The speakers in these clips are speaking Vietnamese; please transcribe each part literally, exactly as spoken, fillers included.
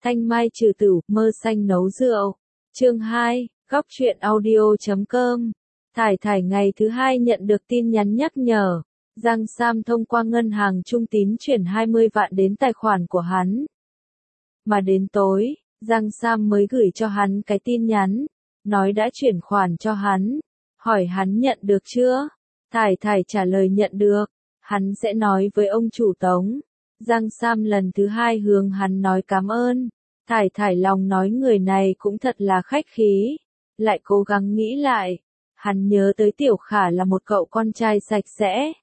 Thanh mai trừ tử, mơ xanh nấu rượu. Chương hai, góc truyện audio chấm com. Thải Thải ngày thứ hai nhận được tin nhắn nhắc nhở. Giang Sam thông qua ngân hàng Trung Tín chuyển hai mươi vạn đến tài khoản của hắn. Mà đến tối, Giang Sam mới gửi cho hắn cái tin nhắn, nói đã chuyển khoản cho hắn, hỏi hắn nhận được chưa. Thải Thải trả lời nhận được, hắn sẽ nói với ông chủ Tống. Giang Sam lần thứ hai hướng hắn nói cảm ơn. Thải Thải lòng nói người này cũng thật là khách khí, lại cố gắng nghĩ lại. Hắn nhớ tới Tiểu Khả là một cậu con trai sạch sẽ,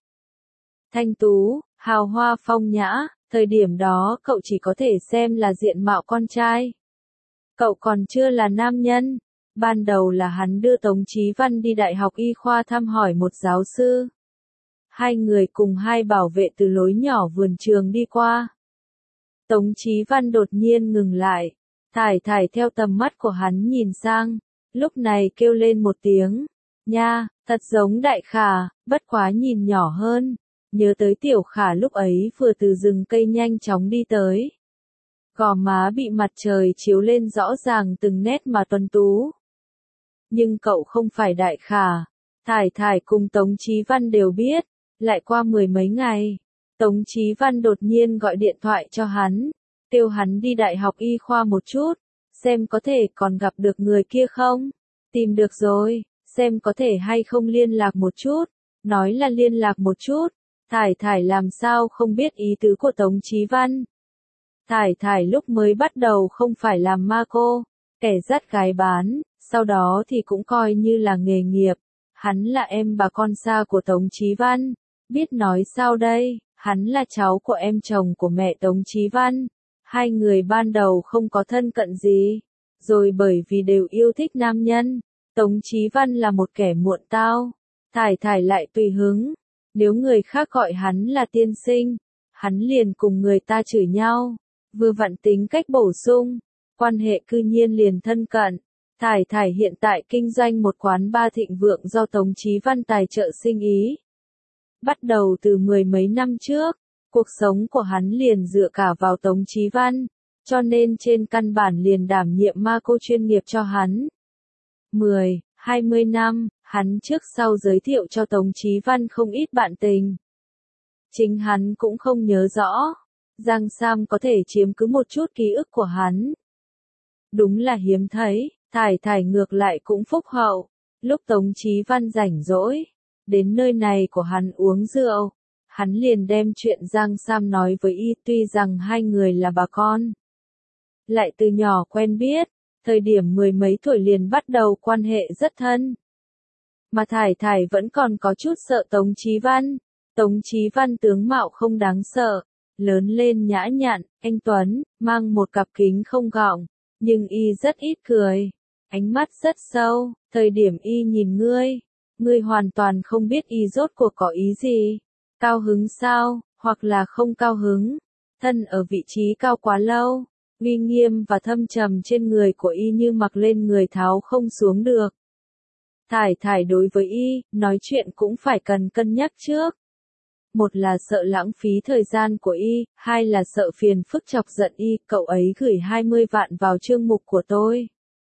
thanh tú, hào hoa phong nhã, thời điểm đó cậu chỉ có thể xem là diện mạo con trai. Cậu còn chưa là nam nhân. Ban đầu là hắn đưa Tống Chí Văn đi Đại học Y khoa thăm hỏi một giáo sư. Hai người cùng hai bảo vệ từ lối nhỏ vườn trường đi qua. Tống Chí Văn đột nhiên ngừng lại. Thải Thải theo tầm mắt của hắn nhìn sang, lúc này kêu lên một tiếng. Nha, thật giống Đại Khả, bất quá nhìn nhỏ hơn. Nhớ tới Tiểu Khả lúc ấy vừa từ rừng cây nhanh chóng đi tới. Gò má bị mặt trời chiếu lên rõ ràng từng nét mà tuấn tú. Nhưng cậu không phải Đại Khả. Thải Thải cùng Tống Chí Văn đều biết. Lại qua mười mấy ngày, Tống Chí Văn đột nhiên gọi điện thoại cho hắn, kêu hắn đi Đại học Y khoa một chút, xem có thể còn gặp được người kia không. Tìm được rồi, xem có thể hay không liên lạc một chút. Nói là liên lạc một chút. Thải Thải làm sao không biết ý tứ của Tống Chí Văn. Thải Thải lúc mới bắt đầu không phải làm ma cô, kẻ dắt gái bán, sau đó thì cũng coi như là nghề nghiệp. Hắn là em bà con xa của Tống Chí Văn. Biết nói sao đây, hắn là cháu của em chồng của mẹ Tống Chí Văn. Hai người ban đầu không có thân cận gì. Rồi bởi vì đều yêu thích nam nhân, Tống Chí Văn là một kẻ muộn tao. Thải Thải lại tùy hứng. Nếu người khác gọi hắn là tiên sinh, hắn liền cùng người ta chửi nhau. Vừa vặn tính cách bổ sung, quan hệ cư nhiên liền thân cận. Thải Thải hiện tại kinh doanh một quán bar thịnh vượng do Tống Chí Văn tài trợ sinh ý. Bắt đầu từ mười mấy năm trước, cuộc sống của hắn liền dựa cả vào Tống Chí Văn, cho nên trên căn bản liền đảm nhiệm ma cô chuyên nghiệp cho hắn. mười, hai mươi năm, hắn trước sau giới thiệu cho Tống Chí Văn không ít bạn tình. Chính hắn cũng không nhớ rõ, Giang Sam có thể chiếm cứ một chút ký ức của hắn. Đúng là hiếm thấy. Thải Thải ngược lại cũng phúc hậu. Lúc Tống Chí Văn rảnh rỗi, đến nơi này của hắn uống rượu, hắn liền đem chuyện Giang Sam nói với y, tuy rằng hai người là bà con, lại từ nhỏ quen biết, thời điểm mười mấy tuổi liền bắt đầu quan hệ rất thân. Mà Thải Thải vẫn còn có chút sợ Tống Chí Văn. Tống Chí Văn tướng mạo không đáng sợ, lớn lên nhã nhặn, anh tuấn, mang một cặp kính không gọng, nhưng y rất ít cười. Ánh mắt rất sâu, thời điểm y nhìn ngươi, ngươi hoàn toàn không biết y rốt cuộc có ý gì. Cao hứng sao, hoặc là không cao hứng. Thân ở vị trí cao quá lâu, uy nghiêm và thâm trầm trên người của y như mặc lên người tháo không xuống được. Thải Thải đối với y, nói chuyện cũng phải cần cân nhắc trước. Một là sợ lãng phí thời gian của y, hai là sợ phiền phức chọc giận y, cậu ấy gửi hai mươi vạn vào chương mục của tôi.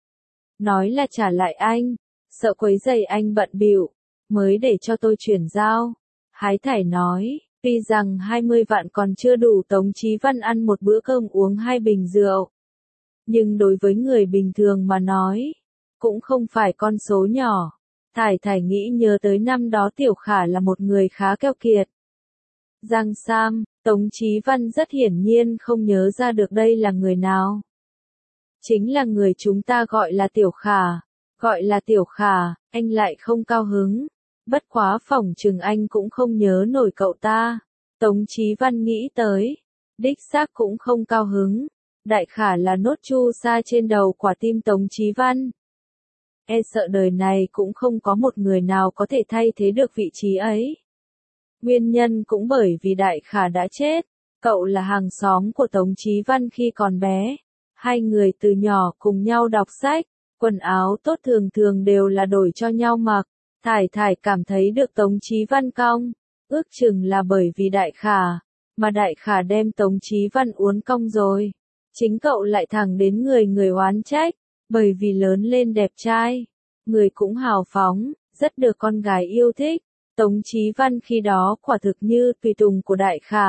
Nói là trả lại anh, sợ quấy rầy anh bận bịu, mới để cho tôi chuyển giao. Hái Thải nói, tuy rằng hai mươi vạn còn chưa đủ Tống Chí Văn ăn một bữa cơm uống hai bình rượu. Nhưng đối với người bình thường mà nói, cũng không phải con số nhỏ. Thải Thải nghĩ nhớ tới năm đó Tiểu Khả là một người khá keo kiệt. Giang Sam, Tống Chí Văn rất hiển nhiên không nhớ ra được đây là người nào. Chính là người chúng ta gọi là Tiểu Khả. Gọi là Tiểu Khả, anh lại không cao hứng. Bất quá phỏng chừng anh cũng không nhớ nổi cậu ta. Tống Chí Văn nghĩ tới. Đích xác cũng không cao hứng. Đại Khả là nốt chu sa trên đầu quả tim Tống Chí Văn. E sợ đời này cũng không có một người nào có thể thay thế được vị trí ấy. Nguyên nhân cũng bởi vì Đại Khả đã chết. Cậu là hàng xóm của Tống Chí Văn khi còn bé. Hai người từ nhỏ cùng nhau đọc sách, quần áo tốt thường thường đều là đổi cho nhau mặc. Thải Thải cảm thấy được Tống Chí Văn cong, ước chừng là bởi vì Đại Khả, mà Đại Khả đem Tống Chí Văn uốn cong rồi. Chính cậu lại thẳng đến người người oán trách, bởi vì lớn lên đẹp trai, người cũng hào phóng, rất được con gái yêu thích. Tống Chí Văn khi đó quả thực như tùy tùng của Đại Khả.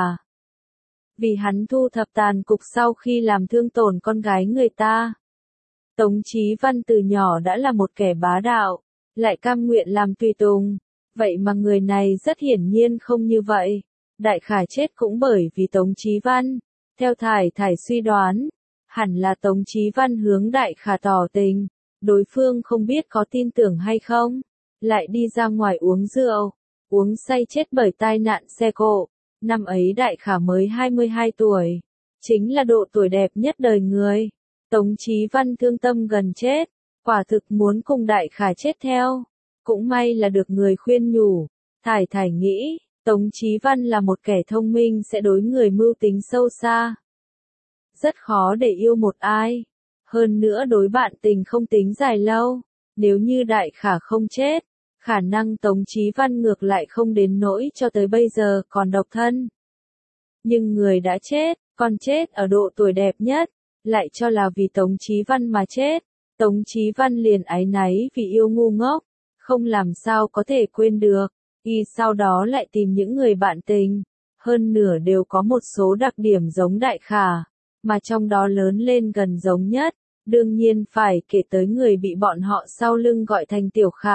Vì hắn thu thập tàn cục sau khi làm thương tổn con gái người ta. Tống Chí Văn từ nhỏ đã là một kẻ bá đạo, lại cam nguyện làm tùy tùng. Vậy mà người này rất hiển nhiên không như vậy. Đại Khả chết cũng bởi vì Tống Chí Văn. Theo Thải Thải suy đoán, hẳn là Tống Chí Văn hướng Đại Khả tỏ tình. Đối phương không biết có tin tưởng hay không, lại đi ra ngoài uống rượu, uống say chết bởi tai nạn xe cộ. Năm ấy Đại Khả mới hai mươi hai tuổi, chính là độ tuổi đẹp nhất đời người. Tống Chí Văn thương tâm gần chết, quả thực muốn cùng Đại Khả chết theo. Cũng may là được người khuyên nhủ. Thải Thải nghĩ, Tống Chí Văn là một kẻ thông minh sẽ đối người mưu tính sâu xa. Rất khó để yêu một ai. Hơn nữa đối bạn tình không tính dài lâu. Nếu như Đại Khả không chết, khả năng Tống Chí Văn ngược lại không đến nỗi cho tới bây giờ còn độc thân. Nhưng người đã chết, còn chết ở độ tuổi đẹp nhất, lại cho là vì Tống Chí Văn mà chết. Tống Chí Văn liền áy náy vì yêu ngu ngốc, không làm sao có thể quên được. Y sau đó lại tìm những người bạn tình, hơn nửa đều có một số đặc điểm giống Đại Khả, mà trong đó lớn lên gần giống nhất, đương nhiên phải kể tới người bị bọn họ sau lưng gọi thành Tiểu Khả.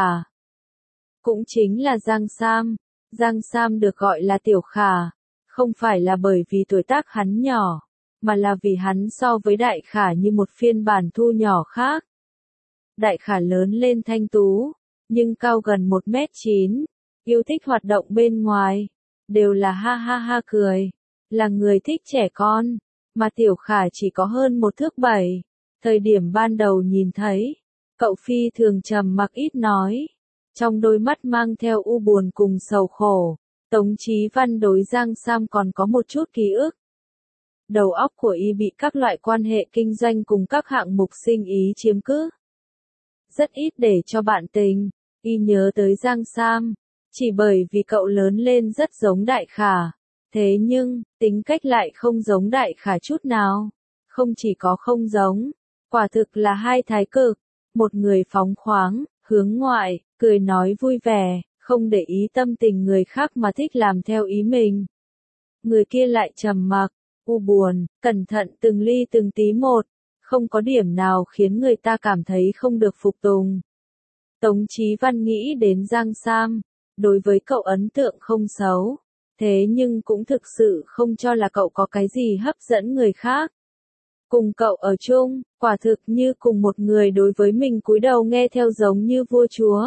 Cũng chính là Giang Sam. Giang Sam được gọi là Tiểu Khả, không phải là bởi vì tuổi tác hắn nhỏ, mà là vì hắn so với Đại Khả như một phiên bản thu nhỏ khác. Đại Khả lớn lên thanh tú, nhưng cao gần một mét chín, yêu thích hoạt động bên ngoài, đều là ha ha ha cười, là người thích trẻ con, mà Tiểu Khả chỉ có hơn một thước bảy. Thời điểm ban đầu nhìn thấy, cậu phi thường trầm mặc ít nói, trong đôi mắt mang theo u buồn cùng sầu khổ. Tống Chí Văn đối Giang Sam còn có một chút ký ức. Đầu óc của y bị các loại quan hệ kinh doanh cùng các hạng mục sinh ý chiếm cứ. Rất ít để cho bạn tình, y nhớ tới Giang Sam, chỉ bởi vì cậu lớn lên rất giống Đại Khả. Thế nhưng, tính cách lại không giống Đại Khả chút nào. Không chỉ có không giống, quả thực là hai thái cực. Một người phóng khoáng, hướng ngoại, cười nói vui vẻ, không để ý tâm tình người khác mà thích làm theo ý mình. Người kia lại trầm mặc, u buồn, cẩn thận từng ly từng tí một, không có điểm nào khiến người ta cảm thấy không được phục tùng. Tống Chí Văn nghĩ đến Giang Sam, đối với cậu ấn tượng không xấu, thế nhưng cũng thực sự không cho là cậu có cái gì hấp dẫn người khác. Cùng cậu ở chung, quả thực như cùng một người đối với mình cúi đầu nghe theo giống như vua chúa.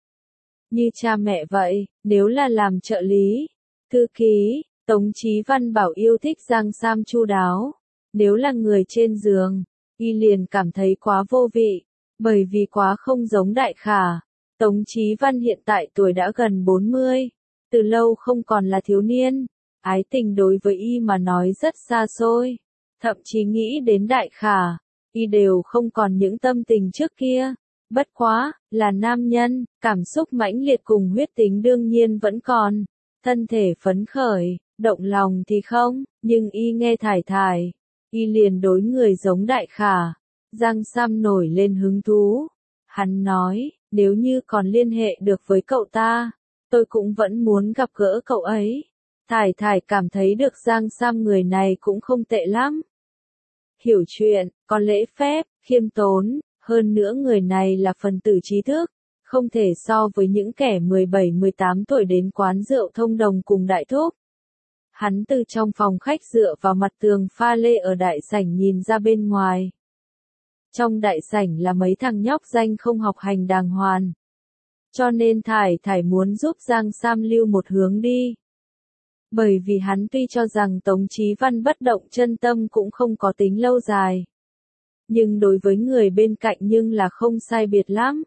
Như cha mẹ vậy, nếu là làm trợ lý, thư ký, Tống Chí Văn bảo yêu thích Giang Sam chu đáo. Nếu là người trên giường, y liền cảm thấy quá vô vị, bởi vì quá không giống Đại Khả. Tống Chí Văn hiện tại tuổi đã gần bốn mươi, từ lâu không còn là thiếu niên, ái tình đối với y mà nói rất xa xôi, thậm chí nghĩ đến Đại Khả, y đều không còn những tâm tình trước kia. Bất quá, là nam nhân, cảm xúc mãnh liệt cùng huyết tính đương nhiên vẫn còn, thân thể phấn khởi, động lòng thì không, nhưng y nghe Thải Thải, y liền đối người giống Đại Khả. Giang Sam nổi lên hứng thú, hắn nói, nếu như còn liên hệ được với cậu ta, tôi cũng vẫn muốn gặp gỡ cậu ấy. Thải Thải cảm thấy được Giang Sam người này cũng không tệ lắm. Hiểu chuyện, có lễ phép, khiêm tốn, hơn nữa người này là phần tử trí thức, không thể so với những kẻ mười bảy mười tám tuổi đến quán rượu thông đồng cùng đại thúc. Hắn từ trong phòng khách dựa vào mặt tường pha lê ở đại sảnh nhìn ra bên ngoài. Trong đại sảnh là mấy thằng nhóc danh không học hành đàng hoàng. Cho nên Thải Thải muốn giúp Giang Sam lưu một hướng đi. Bởi vì hắn tuy cho rằng Tống Chí Văn bất động chân tâm cũng không có tính lâu dài. Nhưng đối với người bên cạnh nhưng là không sai biệt lắm.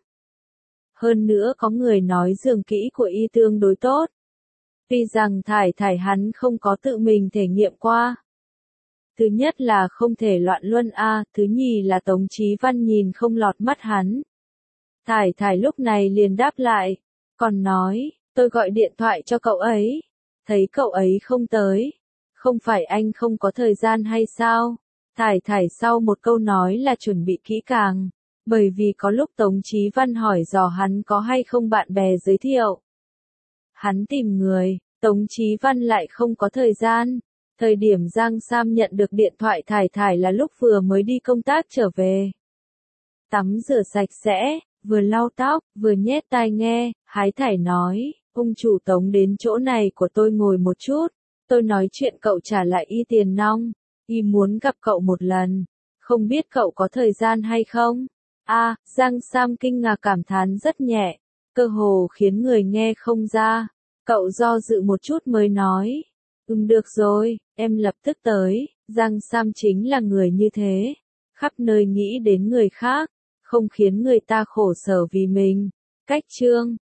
Hơn nữa có người nói giường kỹ của y tương đối tốt. Tuy rằng Thải Thải hắn không có tự mình thể nghiệm qua. Thứ nhất là không thể loạn luân a, thứ nhì là Tống Chí Văn nhìn không lọt mắt hắn. Thải Thải lúc này liền đáp lại, còn nói, tôi gọi điện thoại cho cậu ấy, thấy cậu ấy không tới, không phải anh không có thời gian hay sao? Thải thải sau một câu nói là chuẩn bị kỹ càng, bởi vì có lúc Tống Chí Văn hỏi dò hắn có hay không bạn bè giới thiệu. Hắn tìm người, Tống Chí Văn lại không có thời gian. Thời điểm Giang Sam nhận được điện thoại Thải thải là lúc vừa mới đi công tác trở về. Tắm rửa sạch sẽ, vừa lau tóc, vừa nhét tai nghe, hái thải nói, ông chủ Tống đến chỗ này của tôi ngồi một chút, tôi nói chuyện cậu trả lại y tiền nong, y muốn gặp cậu một lần, không biết cậu có thời gian hay không? A, Giang Sam kinh ngạc cảm thán rất nhẹ, cơ hồ khiến người nghe không ra, cậu do dự một chút mới nói, ừm được rồi, em lập tức tới, Giang Sam chính là người như thế, khắp nơi nghĩ đến người khác, không khiến người ta khổ sở vì mình. Cách chương